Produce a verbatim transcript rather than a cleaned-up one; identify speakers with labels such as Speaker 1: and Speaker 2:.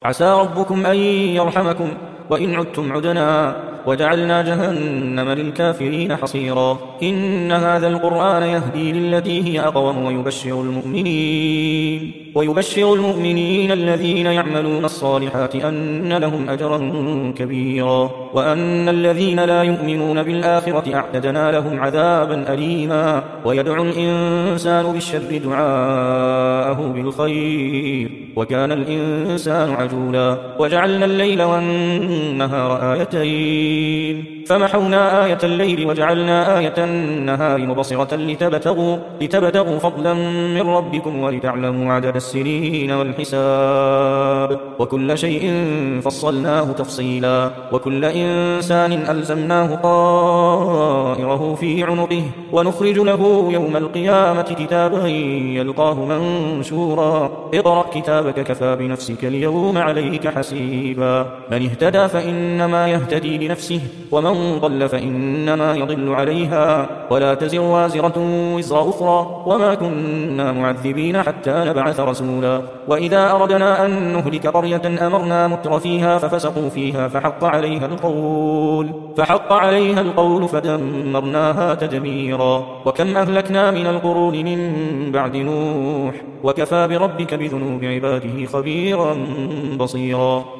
Speaker 1: عسى ربكم أن يرحمكم وإن عدتم عدنا وجعلنا جهنم للكافرين حصيرا. إن هذا القرآن يهدي للتي هي أقوم ويبشر المؤمنين ويبشر المؤمنين الذين يعملون الصالحات أن لهم أجرا كبيرا وأن الذين لا يؤمنون بالآخرة أعتدنا لهم عذابا أليما. ويدعو الإنسان بالشر دعاءه بالخير وكان الإنسان عجولا. وجعلنا الليل والنهار آيتين فمحونا آية الليل وجعلنا آية النهار مبصرة لتبتغوا, لتبتغوا فضلا من ربكم ولتعلموا عدد السنين والحساب وكل شيء فصلناه تفصيلا. وكل إنسان ألزمناه طائره في عنقه ونخرج له يوم القيامة كتابا يلقاه منشورا. اقرأ كتابك كفى بنفسك اليوم عليك حسيبا. من اهتدى فإنما يهتدي لنفسه ومن ضل فإنما يضل عليها ولا تزر وازرة وزر أخرى وما كنا معذبين حتى نبعث رسولا. وإذا أردنا أن نهلك قرية أمرنا متر فيها ففسقوا فيها فحق عليها القول فحق عليها القول فدمرناها تدميرا. وكم أهلكنا من القرون من بعد نوح وكفى بربك بذنوب عباده خبيرا بصيرا.